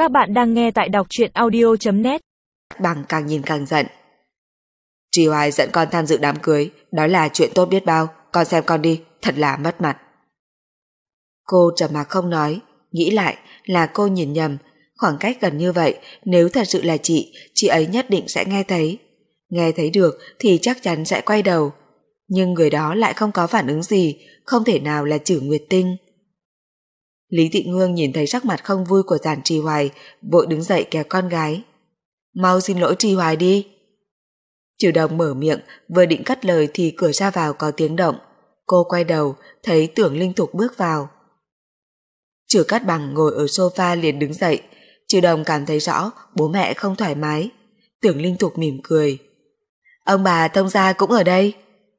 Các bạn đang nghe tại đọc truyện audio.net. Bằng càng nhìn càng giận. Trì Hoài dẫn con tham dự đám cưới, đó là chuyện tốt biết bao, con xem con đi, thật là mất mặt. Cô trầm mặc không nói, nghĩ lại là cô nhìn nhầm, khoảng cách gần như vậy, nếu thật sự là chị ấy nhất định sẽ nghe thấy. Nghe thấy được thì chắc chắn sẽ quay đầu. Nhưng người đó lại không có phản ứng gì, không thể nào là Chử Nguyệt Tinh. Lý Tị Ngương nhìn thấy sắc mặt không vui của Giản Trì Hoài, vội đứng dậy kéo con gái. Mau xin lỗi Trì Hoài đi. Trừ Đồng mở miệng, vừa định cất lời thì cửa ra vào có tiếng động. Cô quay đầu, thấy Tưởng Linh Thục bước vào. Trừ Cát Bằng ngồi ở sofa liền đứng dậy. Trừ Đồng cảm thấy rõ bố mẹ không thoải mái. Tưởng Linh Thục mỉm cười. Ông bà thông gia cũng ở đây.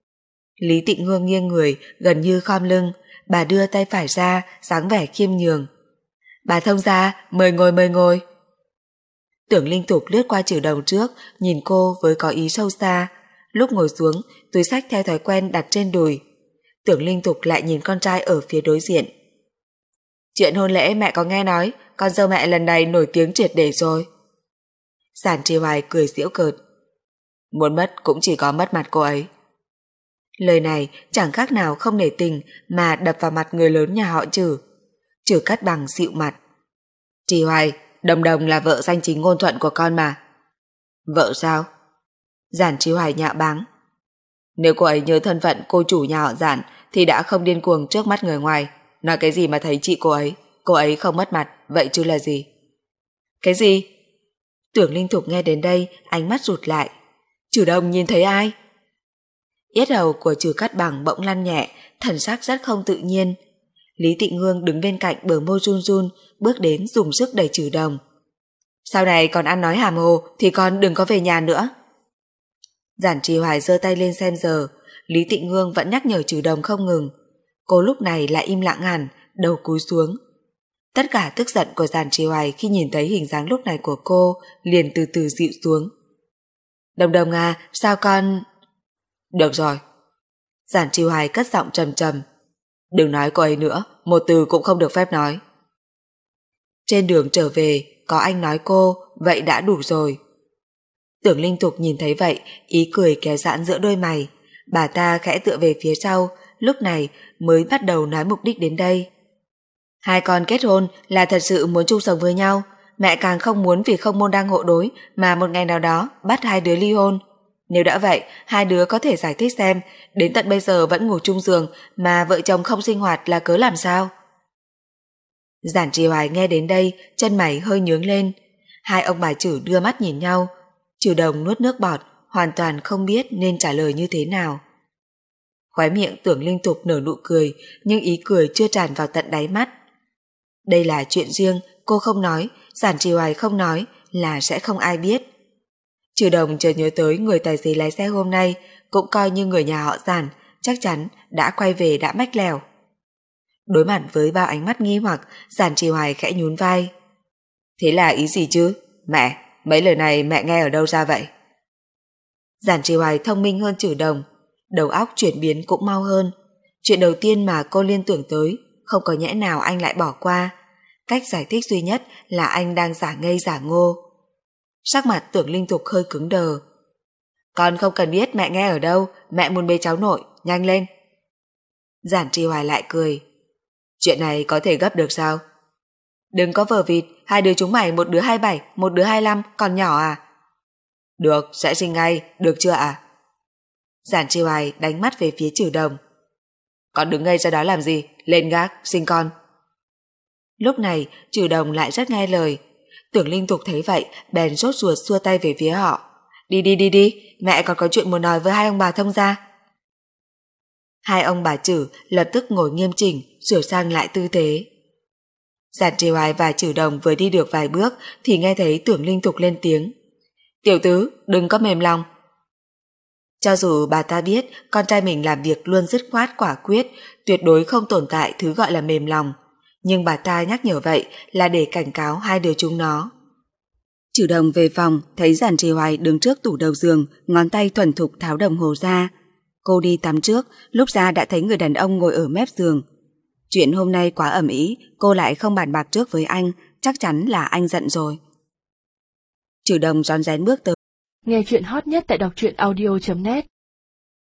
Lý Tị Ngương nghiêng người, gần như khom lưng. Bà đưa tay phải ra, dáng vẻ khiêm nhường. Bà thông gia, mời ngồi mời ngồi. Tưởng Linh Thục lướt qua Trừ Đồng trước, nhìn cô với có ý sâu xa. Lúc ngồi xuống, túi xách theo thói quen đặt trên đùi. Tưởng Linh Thục lại nhìn con trai ở phía đối diện. Chuyện hôn lễ mẹ có nghe nói, con dâu mẹ lần này nổi tiếng triệt để rồi. Giản Trì Hoài cười giễu cợt. Muốn mất cũng chỉ có mất mặt cô ấy. Lời này chẳng khác nào không nể tình mà đập vào mặt người lớn nhà họ Trừ. Trừ Cát Bằng dịu mặt. Trì Hoài, Đồng Đồng là vợ danh chính ngôn thuận của con mà. Vợ sao? Giản Trì Hoài nhạo báng. Nếu cô ấy nhớ thân phận cô chủ nhà họ Giản thì đã không điên cuồng trước mắt người ngoài. Nói cái gì mà thấy chị cô ấy không mất mặt, vậy chứ là gì? Cái gì? Tưởng Linh Thục nghe đến đây, ánh mắt rụt lại. Trừ Đồng nhìn thấy ai? Yết hầu của Trừ Cát Bằng bỗng lăn nhẹ, thần sắc rất không tự nhiên. Lý Tị Ngương đứng bên cạnh bờ môi run run, bước đến dùng sức đẩy Trừ Đồng. Sau này còn ăn nói hàm hồ thì con đừng có về nhà nữa. Giản Trì Hoài giơ tay lên xem giờ, Lý Tị Ngương vẫn nhắc nhở Trừ Đồng không ngừng. Cô lúc này lại im lặng hẳn, đầu cúi xuống. Tất cả tức giận của Giản Trì Hoài khi nhìn thấy hình dáng lúc này của cô liền từ từ dịu xuống. Đồng Đồng à, sao con... Được rồi. Giản Trì Hoài cất giọng trầm trầm. Đừng nói cô ấy nữa, một từ cũng không được phép nói. Trên đường trở về, có anh nói cô, vậy đã đủ rồi. Tưởng Linh Thục nhìn thấy vậy, ý cười kéo giãn giữa đôi mày. Bà ta khẽ tựa về phía sau, lúc này mới bắt đầu nói mục đích đến đây. Hai con kết hôn là thật sự muốn chung sống với nhau, mẹ càng không muốn vì không môn đăng hộ đối mà một ngày nào đó bắt hai đứa ly hôn. Nếu đã vậy, hai đứa có thể giải thích xem đến tận bây giờ vẫn ngủ chung giường mà vợ chồng không sinh hoạt là cớ làm sao? Giản Trì Hoài nghe đến đây, chân mày hơi nhướng lên. Hai ông bà Trử đưa mắt nhìn nhau. Trừ Đồng nuốt nước bọt, hoàn toàn không biết nên trả lời như thế nào. Khóe miệng Tưởng Linh Thục nở nụ cười, nhưng ý cười chưa tràn vào tận đáy mắt. Đây là chuyện riêng, cô không nói, Giản Trì Hoài không nói là sẽ không ai biết. Trừ Đồng chợt nhớ tới người tài xế lái xe hôm nay, cũng coi như người nhà họ Giản, chắc chắn đã quay về đã mách lèo. Đối mặt với bao ánh mắt nghi hoặc, Giản Trì Hoài khẽ nhún vai. Thế là ý gì chứ? Mẹ, mấy lời này mẹ nghe ở đâu ra vậy? Giản Trì Hoài thông minh hơn Trừ Đồng, đầu óc chuyển biến cũng mau hơn. Chuyện đầu tiên mà cô liên tưởng tới, không có nhẽ nào anh lại bỏ qua. Cách giải thích duy nhất là anh đang giả ngây giả ngô. Sắc mặt Tưởng Linh Thục hơi cứng đờ. Con không cần biết mẹ nghe ở đâu, mẹ muốn bế cháu nội, nhanh lên. Giản Trì Hoài lại cười. Chuyện này có thể gấp được sao? Đừng có vờ vịt, hai đứa chúng mày một đứa 27, một đứa 25, còn nhỏ à? Được, sẽ sinh ngay, được chưa ạ? Giản Trì Hoài đánh mắt về phía Trừ Đồng. Con đứng ngây ra đó làm gì, lên gác, sinh con. Lúc này Trừ Đồng lại rất nghe lời. Tưởng Linh Thục thấy vậy, bèn sốt ruột xua tay về phía họ. Đi, mẹ còn có chuyện muốn nói với hai ông bà thông gia. Hai ông bà Trử lập tức ngồi nghiêm chỉnh, sửa sang lại tư thế. Giản Trì Hoài và Trừ Đồng vừa đi được vài bước thì nghe thấy Tưởng Linh Thục lên tiếng. Tiểu tứ, đừng có mềm lòng. Cho dù bà ta biết con trai mình làm việc luôn dứt khoát quả quyết, tuyệt đối không tồn tại thứ gọi là mềm lòng, nhưng bà ta nhắc nhở vậy là để cảnh cáo hai đứa chúng nó. Trừ Đồng về phòng, thấy Giản Trì Hoài đứng trước tủ đầu giường, ngón tay thuần thục tháo đồng hồ ra. Cô đi tắm trước, lúc ra đã thấy người đàn ông ngồi ở mép giường. Chuyện hôm nay quá ầm ĩ, cô lại không bàn bạc trước với anh, chắc chắn là anh giận rồi. Trừ Đồng rón rén bước tới. Nghe chuyện hot nhất tại đọc truyện audio.net